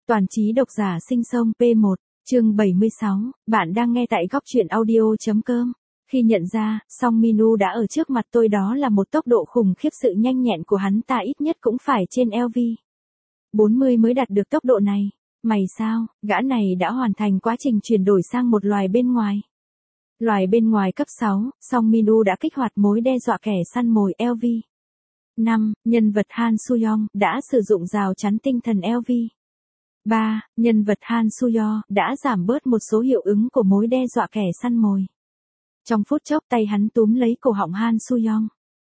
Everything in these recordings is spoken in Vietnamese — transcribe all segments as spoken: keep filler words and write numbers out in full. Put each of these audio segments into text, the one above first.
Toàn trí độc giả sinh sông pê một, chương bảy mươi sáu, bạn đang nghe tại góc truyện audio.com. Khi nhận ra, Song Min-woo đã ở trước mặt tôi, đó là một tốc độ khủng khiếp, sự nhanh nhẹn của hắn ta ít nhất cũng phải trên lv bốn mươi mới đạt được tốc độ này. Mày sao, gã này đã hoàn thành quá trình chuyển đổi sang một loài bên ngoài. Loài bên ngoài cấp sáu, Song Min-woo đã kích hoạt mối đe dọa kẻ săn mồi lv năm, nhân vật Han Soo-young đã sử dụng rào chắn tinh thần lv ba, nhân vật Han Soo-yeon đã giảm bớt một số hiệu ứng của mối đe dọa kẻ săn mồi. Trong phút chốc tay hắn túm lấy cổ họng Han Soo-yeon.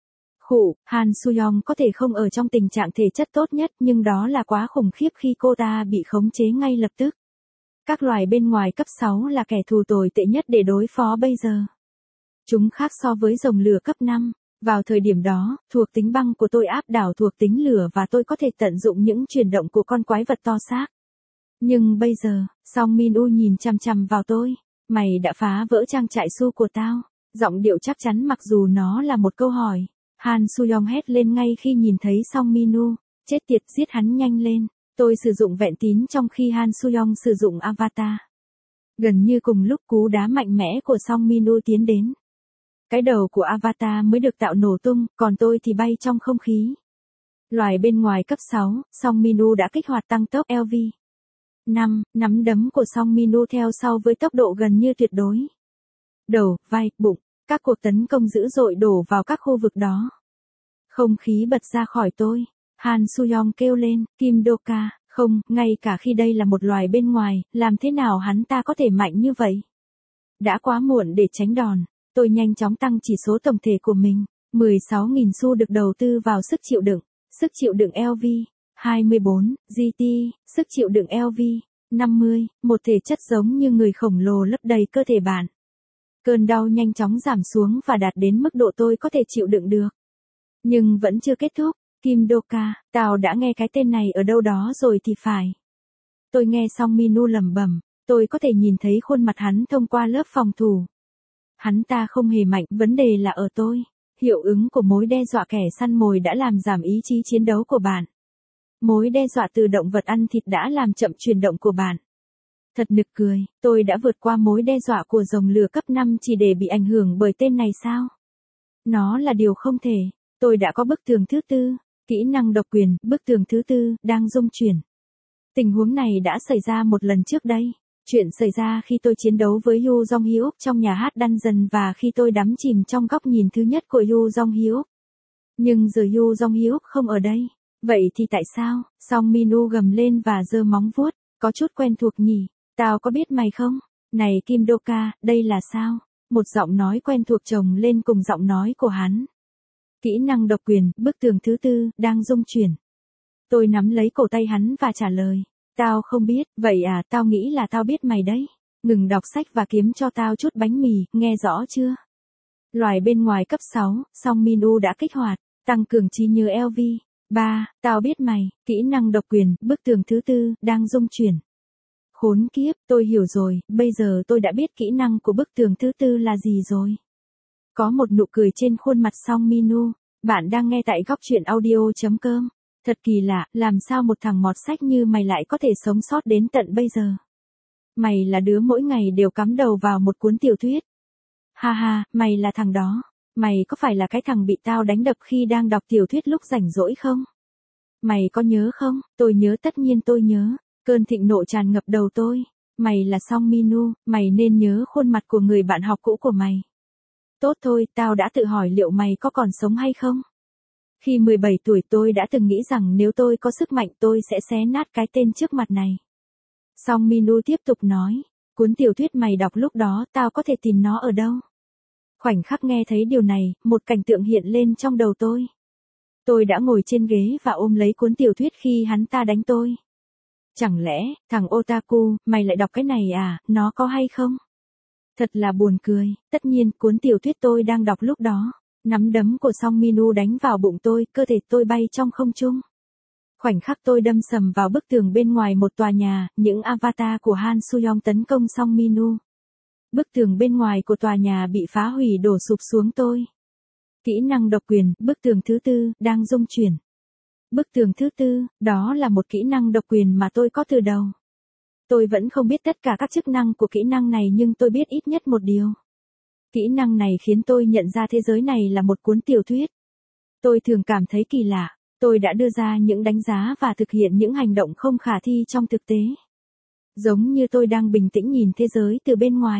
Khụ, Han Soo-yeon có thể không ở trong tình trạng thể chất tốt nhất, nhưng đó là quá khủng khiếp khi cô ta bị khống chế ngay lập tức. Các loài bên ngoài cấp sáu là kẻ thù tồi tệ nhất để đối phó bây giờ. Chúng khác so với rồng lửa cấp năm. Vào thời điểm đó, thuộc tính băng của tôi áp đảo thuộc tính lửa và tôi có thể tận dụng những chuyển động của con quái vật to xác. Nhưng bây giờ, Song Min-woo nhìn chằm chằm vào tôi. Mày đã phá vỡ trang trại Su của tao. Giọng điệu chắc chắn mặc dù nó là một câu hỏi. Han Soo-yeon hét lên ngay khi nhìn thấy Song Min-woo. Chết tiệt, giết hắn nhanh lên. Tôi sử dụng vẹn tín trong khi Han Soo-yeon sử dụng avatar. Gần như cùng lúc cú đá mạnh mẽ của Song Min-woo tiến đến. Cái đầu của avatar mới được tạo nổ tung, còn tôi thì bay trong không khí. Loài bên ngoài cấp sáu, Song Min-woo đã kích hoạt tăng tốc lv năm, nắm đấm của Song Min-woo theo sau với tốc độ gần như tuyệt đối. Đầu, vai, bụng, các cuộc tấn công dữ dội đổ vào các khu vực đó. Không khí bật ra khỏi tôi. Han Soo-yeon kêu lên, Kim Do-ka, không, ngay cả khi đây là một loài bên ngoài, làm thế nào hắn ta có thể mạnh như vậy? Đã quá muộn để tránh đòn. Tôi nhanh chóng tăng chỉ số tổng thể của mình. mười sáu nghìn xu được đầu tư vào sức chịu đựng. Sức chịu đựng lv hai mươi bốn, giê tê, sức chịu đựng lv năm mươi, một thể chất giống như người khổng lồ lấp đầy cơ thể bạn. Cơn đau nhanh chóng giảm xuống và đạt đến mức độ tôi có thể chịu đựng được. Nhưng vẫn chưa kết thúc. Kim Do-ka, tao đã nghe cái tên này ở đâu đó rồi thì phải. Tôi nghe Song Min-woo lẩm bẩm, tôi có thể nhìn thấy khuôn mặt hắn thông qua lớp phòng thủ. Hắn ta không hề mạnh, vấn đề là ở tôi. Hiệu ứng của mối đe dọa kẻ săn mồi đã làm giảm ý chí chiến đấu của bạn. Mối đe dọa từ động vật ăn thịt đã làm chậm chuyển động của bạn. Thật nực cười, tôi đã vượt qua mối đe dọa của rồng lửa cấp năm chỉ để bị ảnh hưởng bởi tên này sao? Nó là điều không thể. Tôi đã có bức tường thứ tư, kỹ năng độc quyền, bức tường thứ tư, đang dung chuyển. Tình huống này đã xảy ra một lần trước đây. Chuyện xảy ra khi tôi chiến đấu với Yoo Jong-hyuk trong nhà hát Dungeon và khi tôi đắm chìm trong góc nhìn thứ nhất của Yoo Jong-hyuk. Nhưng giờ Yoo Jong-hyuk không ở đây. Vậy thì tại sao? Song Min-woo gầm lên và giơ móng vuốt. Có chút quen thuộc nhỉ? Tao có biết mày không? Này Kim Do-ka, đây là sao? Một giọng nói quen thuộc chồng lên cùng giọng nói của hắn. Kỹ năng độc quyền, bức tường thứ tư, đang dung chuyển. Tôi nắm lấy cổ tay hắn và trả lời. Tao không biết, vậy à, tao nghĩ là tao biết mày đấy. Ngừng đọc sách và kiếm cho tao chút bánh mì, nghe rõ chưa? Loài bên ngoài cấp sáu, Song Min-woo đã kích hoạt, tăng cường trí nhớ lv ba, tao biết mày, kỹ năng độc quyền, bức tường thứ tư, đang dung chuyển. Khốn kiếp, tôi hiểu rồi, bây giờ tôi đã biết kỹ năng của bức tường thứ tư là gì rồi. Có một nụ cười trên khuôn mặt Song Min-woo. Bạn đang nghe tại góc truyện audio.com. Thật kỳ lạ, làm sao một thằng mọt sách như mày lại có thể sống sót đến tận bây giờ? Mày là đứa mỗi ngày đều cắm đầu vào một cuốn tiểu thuyết. Ha ha, mày là thằng đó. Mày có phải là cái thằng bị tao đánh đập khi đang đọc tiểu thuyết lúc rảnh rỗi không? Mày có nhớ không? Tôi nhớ, tất nhiên tôi nhớ. Cơn thịnh nộ tràn ngập đầu tôi. Mày là Song Min-woo, mày nên nhớ khuôn mặt của người bạn học cũ của mày. Tốt thôi, tao đã tự hỏi liệu mày có còn sống hay không? Khi mười bảy tuổi tôi đã từng nghĩ rằng nếu tôi có sức mạnh tôi sẽ xé nát cái tên trước mặt này. Song Min-woo tiếp tục nói, cuốn tiểu thuyết mày đọc lúc đó tao có thể tìm nó ở đâu? Khoảnh khắc nghe thấy điều này, một cảnh tượng hiện lên trong đầu tôi. Tôi đã ngồi trên ghế và ôm lấy cuốn tiểu thuyết khi hắn ta đánh tôi. Chẳng lẽ, thằng otaku, mày lại đọc cái này à, nó có hay không? Thật là buồn cười, tất nhiên cuốn tiểu thuyết tôi đang đọc lúc đó. Nắm đấm của Song Min-woo đánh vào bụng tôi, cơ thể tôi bay trong không trung. Khoảnh khắc tôi đâm sầm vào bức tường bên ngoài một tòa nhà, những avatar của Han Soo-yeon tấn công Song Min-woo. Bức tường bên ngoài của tòa nhà bị phá hủy đổ sụp xuống tôi. Kỹ năng độc quyền, bức tường thứ tư, đang dung chuyển. Bức tường thứ tư, đó là một kỹ năng độc quyền mà tôi có từ đầu. Tôi vẫn không biết tất cả các chức năng của kỹ năng này nhưng tôi biết ít nhất một điều. Kỹ năng này khiến tôi nhận ra thế giới này là một cuốn tiểu thuyết. Tôi thường cảm thấy kỳ lạ, tôi đã đưa ra những đánh giá và thực hiện những hành động không khả thi trong thực tế. Giống như tôi đang bình tĩnh nhìn thế giới từ bên ngoài.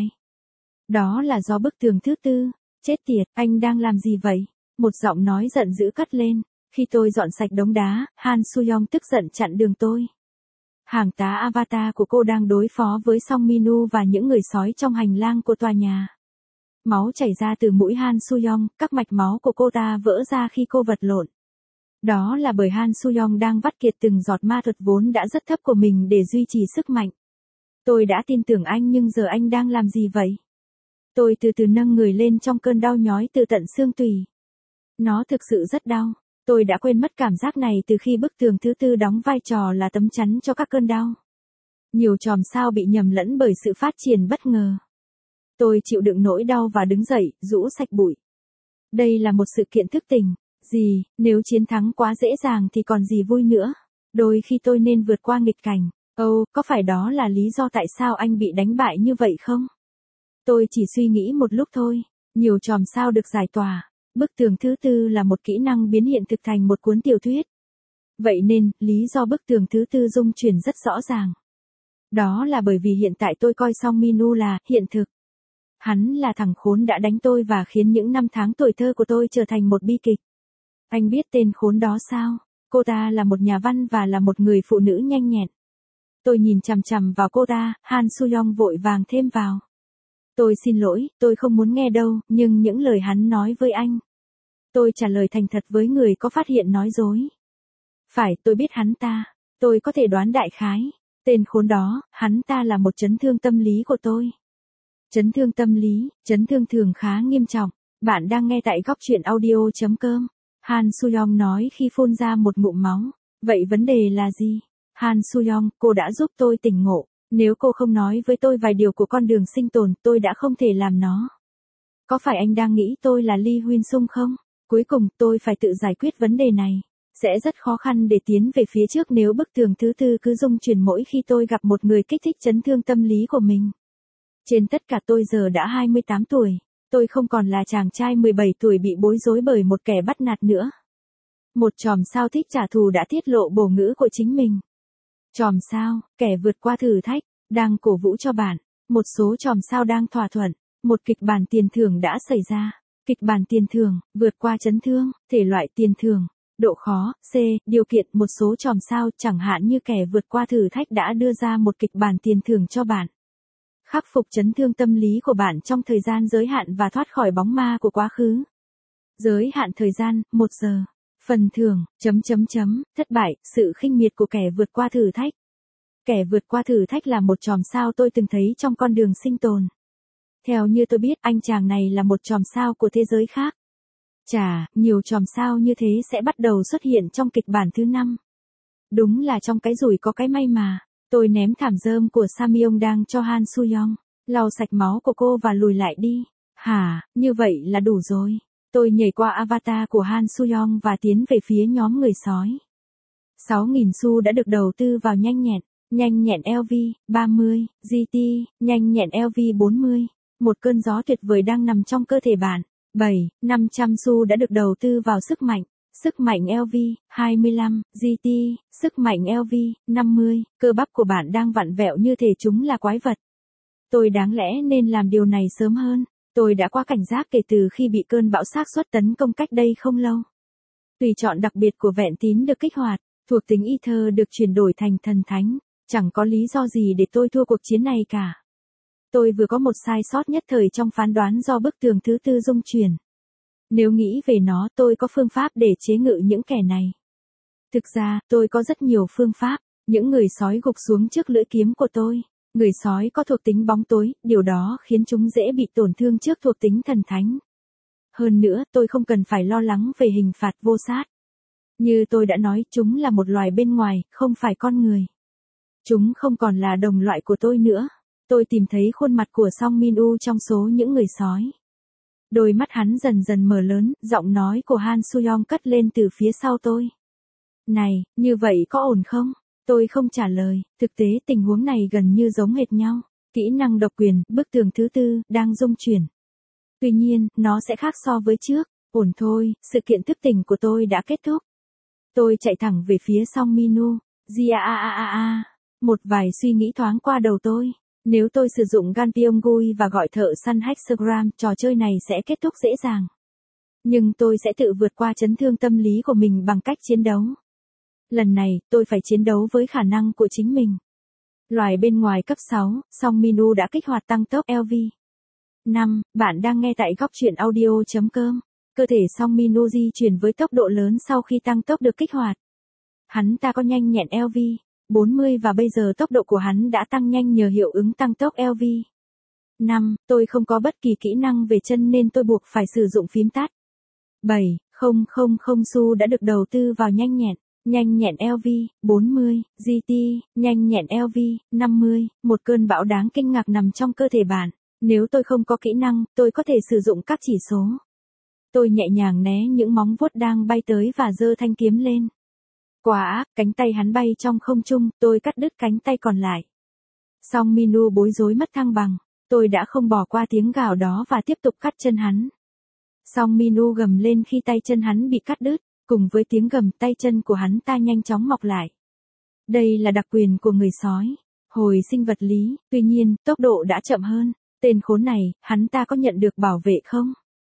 Đó là do bức tường thứ tư. Chết tiệt, anh đang làm gì vậy? Một giọng nói giận dữ cất lên. Khi tôi dọn sạch đống đá, Han Soo-young tức giận chặn đường tôi. Hàng tá avatar của cô đang đối phó với Song Min-woo và những người sói trong hành lang của tòa nhà. Máu chảy ra từ mũi Han Soo-young, các mạch máu của cô ta vỡ ra khi cô vật lộn. Đó là bởi Han Soo-young đang vắt kiệt từng giọt ma thuật vốn đã rất thấp của mình để duy trì sức mạnh. Tôi đã tin tưởng anh nhưng giờ anh đang làm gì vậy? Tôi từ từ nâng người lên trong cơn đau nhói từ tận xương tủy. Nó thực sự rất đau. Tôi đã quên mất cảm giác này từ khi bức tường thứ tư đóng vai trò là tấm chắn cho các cơn đau. Nhiều chòm sao bị nhầm lẫn bởi sự phát triển bất ngờ. Tôi chịu đựng nỗi đau và đứng dậy, rũ sạch bụi. Đây là một sự kiện thức tỉnh. Gì, nếu chiến thắng quá dễ dàng thì còn gì vui nữa. Đôi khi tôi nên vượt qua nghịch cảnh. Ồ, oh, có phải đó là lý do tại sao anh bị đánh bại như vậy không? Tôi chỉ suy nghĩ một lúc thôi. Nhiều chòm sao được giải tỏa. Bức tường thứ tư là một kỹ năng biến hiện thực thành một cuốn tiểu thuyết. Vậy nên, lý do bức tường thứ tư dung chuyển rất rõ ràng. Đó là bởi vì hiện tại tôi coi Song Min-woo là hiện thực. Hắn là thằng khốn đã đánh tôi và khiến những năm tháng tuổi thơ của tôi trở thành một bi kịch. Anh biết tên khốn đó sao? Cô ta là một nhà văn và là một người phụ nữ nhanh nhẹn. Tôi nhìn chằm chằm vào cô ta, Han Soo-young vội vàng thêm vào. Tôi xin lỗi, tôi không muốn nghe đâu, nhưng những lời hắn nói với anh. Tôi trả lời thành thật với người có phát hiện nói dối. Phải, tôi biết hắn ta. Tôi có thể đoán đại khái. Tên khốn đó, hắn ta là một chấn thương tâm lý của tôi. Chấn thương tâm lý, chấn thương thường khá nghiêm trọng. Bạn đang nghe tại góc truyện audio chấm com. Han Soo-young nói khi phun ra một ngụm máu. Vậy vấn đề là gì? Han Soo-young, cô đã giúp tôi tỉnh ngộ. Nếu cô không nói với tôi vài điều của con đường sinh tồn, tôi đã không thể làm nó. Có phải anh đang nghĩ tôi là Lee Huyên Sung không? Cuối cùng, tôi phải tự giải quyết vấn đề này. Sẽ rất khó khăn để tiến về phía trước nếu bức tường thứ tư cứ rung chuyển mỗi khi tôi gặp một người kích thích chấn thương tâm lý của mình. Trên tất cả tôi giờ đã hai mươi tám tuổi. Tôi không còn là chàng trai mười bảy tuổi bị bối rối bởi một kẻ bắt nạt nữa. Một chòm sao thích trả thù đã tiết lộ bổ ngữ của chính mình. Chòm sao, kẻ vượt qua thử thách, đang cổ vũ cho bạn. Một số chòm sao đang thỏa thuận. Một kịch bản tiền thưởng đã xảy ra. Kịch bản tiền thưởng, vượt qua chấn thương, thể loại tiền thưởng. Độ khó, C, điều kiện một số chòm sao chẳng hạn như kẻ vượt qua thử thách đã đưa ra một kịch bản tiền thưởng cho bạn. Khắc phục chấn thương tâm lý của bạn trong thời gian giới hạn và thoát khỏi bóng ma của quá khứ. Giới hạn thời gian, một giờ. Phần thưởng, chấm chấm chấm, thất bại, sự khinh miệt của kẻ vượt qua thử thách. Kẻ vượt qua thử thách là một chòm sao tôi từng thấy trong con đường sinh tồn. Theo như tôi biết, anh chàng này là một chòm sao của thế giới khác. Chà, nhiều chòm sao như thế sẽ bắt đầu xuất hiện trong kịch bản thứ năm. Đúng là trong cái rủi có cái may mà. Tôi ném thảm rơm của Samyong đang cho Han Soo-young, lau sạch máu của cô và lùi lại đi. Hả, như vậy là đủ rồi. Tôi nhảy qua avatar của Han Soo-young và tiến về phía nhóm người sói. sáu nghìn xu đã được đầu tư vào nhanh nhẹn, nhanh nhẹn lờ vê, ba mươi, giê tê, nhanh nhẹn lờ vê bốn mươi. Một cơn gió tuyệt vời đang nằm trong cơ thể bạn. bảy, năm trăm xu đã được đầu tư vào sức mạnh. Sức mạnh lờ vê, hai mươi lăm, giê tê, sức mạnh lờ vê, năm mươi, cơ bắp của bạn đang vặn vẹo như thể chúng là quái vật. Tôi đáng lẽ nên làm điều này sớm hơn. Tôi đã quá cảnh giác kể từ khi bị cơn bão xác suất tấn công cách đây không lâu. Tùy chọn đặc biệt của vẹn tín được kích hoạt, thuộc tính Ether được chuyển đổi thành thần thánh. Chẳng có lý do gì để tôi thua cuộc chiến này cả. Tôi vừa có một sai sót nhất thời trong phán đoán do bức tường thứ tư rung chuyển. Nếu nghĩ về nó, tôi có phương pháp để chế ngự những kẻ này. Thực ra, tôi có rất nhiều phương pháp. Những người sói gục xuống trước lưỡi kiếm của tôi. Người sói có thuộc tính bóng tối, điều đó khiến chúng dễ bị tổn thương trước thuộc tính thần thánh. Hơn nữa, tôi không cần phải lo lắng về hình phạt vô sát. Như tôi đã nói, chúng là một loài bên ngoài, không phải con người. Chúng không còn là đồng loại của tôi nữa. Tôi tìm thấy khuôn mặt của Song Min-woo trong số những người sói. Đôi mắt hắn dần dần mở lớn, giọng nói của Han Soo-young cất lên từ phía sau tôi. Này, như vậy có ổn không? Tôi không trả lời, thực tế tình huống này gần như giống hệt nhau. Kỹ năng độc quyền, bức tường thứ tư, đang dung chuyển. Tuy nhiên, nó sẽ khác so với trước. Ổn thôi, sự kiện thức tỉnh của tôi đã kết thúc. Tôi chạy thẳng về phía Song Minu. Di a a a a. Một vài suy nghĩ thoáng qua đầu tôi. Nếu tôi sử dụng Ganpyeong-gui và gọi thợ săn Hexagram, trò chơi này sẽ kết thúc dễ dàng. Nhưng tôi sẽ tự vượt qua chấn thương tâm lý của mình bằng cách chiến đấu. Lần này, tôi phải chiến đấu với khả năng của chính mình. Loài bên ngoài cấp sáu, Song Minu đã kích hoạt tăng tốc lờ vê. năm. Bạn đang nghe tại góc truyện audio chấm com. Cơ thể Song Minu di chuyển với tốc độ lớn sau khi tăng tốc được kích hoạt. Hắn ta có nhanh nhẹn lờ vê bốn mươi và bây giờ tốc độ của hắn đã tăng nhanh nhờ hiệu ứng tăng tốc lờ vê. năm. Tôi không có bất kỳ kỹ năng về chân nên tôi buộc phải sử dụng phím tắt. bảy. Không không không xu đã được đầu tư vào nhanh nhẹn. Nhanh nhẹn lờ vê bốn mươi, giê tê, nhanh nhẹn lờ vê năm mươi, một cơn bão đáng kinh ngạc nằm trong cơ thể bạn. Nếu tôi không có kỹ năng, tôi có thể sử dụng các chỉ số. Tôi nhẹ nhàng né những móng vuốt đang bay tới và giơ thanh kiếm lên. Quá ác, cánh tay hắn bay trong không trung, tôi cắt đứt cánh tay còn lại. Song Minu bối rối mất thăng bằng. Tôi đã không bỏ qua tiếng gào đó và tiếp tục cắt chân hắn. Song Minu gầm lên khi tay chân hắn bị cắt đứt. Cùng với tiếng gầm, tay chân của hắn ta nhanh chóng mọc lại. Đây là đặc quyền của người sói. Hồi sinh vật lý, tuy nhiên, tốc độ đã chậm hơn. Tên khốn này, hắn ta có nhận được bảo vệ không?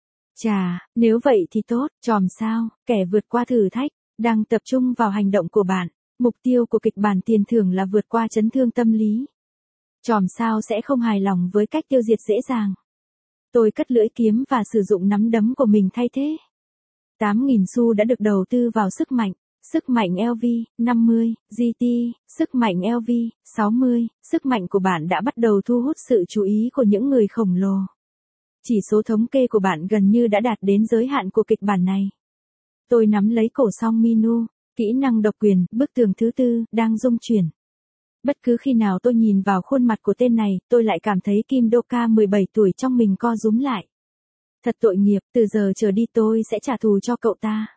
Chà, nếu vậy thì tốt, chòm sao, kẻ vượt qua thử thách, đang tập trung vào hành động của bạn. Mục tiêu của kịch bản tiền thưởng là vượt qua chấn thương tâm lý. Chòm sao sẽ không hài lòng với cách tiêu diệt dễ dàng. Tôi cất lưỡi kiếm và sử dụng nắm đấm của mình thay thế. tám nghìn xu đã được đầu tư vào sức mạnh. Sức mạnh lờ vê năm mươi, giê tê, sức mạnh lờ vê sáu mươi, sức mạnh của bạn đã bắt đầu thu hút sự chú ý của những người khổng lồ. Chỉ số thống kê của bạn gần như đã đạt đến giới hạn của kịch bản này. Tôi nắm lấy cổ Song Minu, kỹ năng độc quyền, bức tường thứ tư, đang dung chuyển. Bất cứ khi nào tôi nhìn vào khuôn mặt của tên này, tôi lại cảm thấy Kim Do-ka mười bảy tuổi trong mình co rúm lại. Thật tội nghiệp, từ giờ trở đi tôi sẽ trả thù cho cậu ta.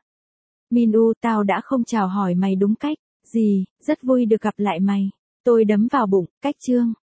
Minu, tao đã không chào hỏi mày đúng cách. Gì, rất vui được gặp lại mày. Tôi đấm vào bụng, cách chương.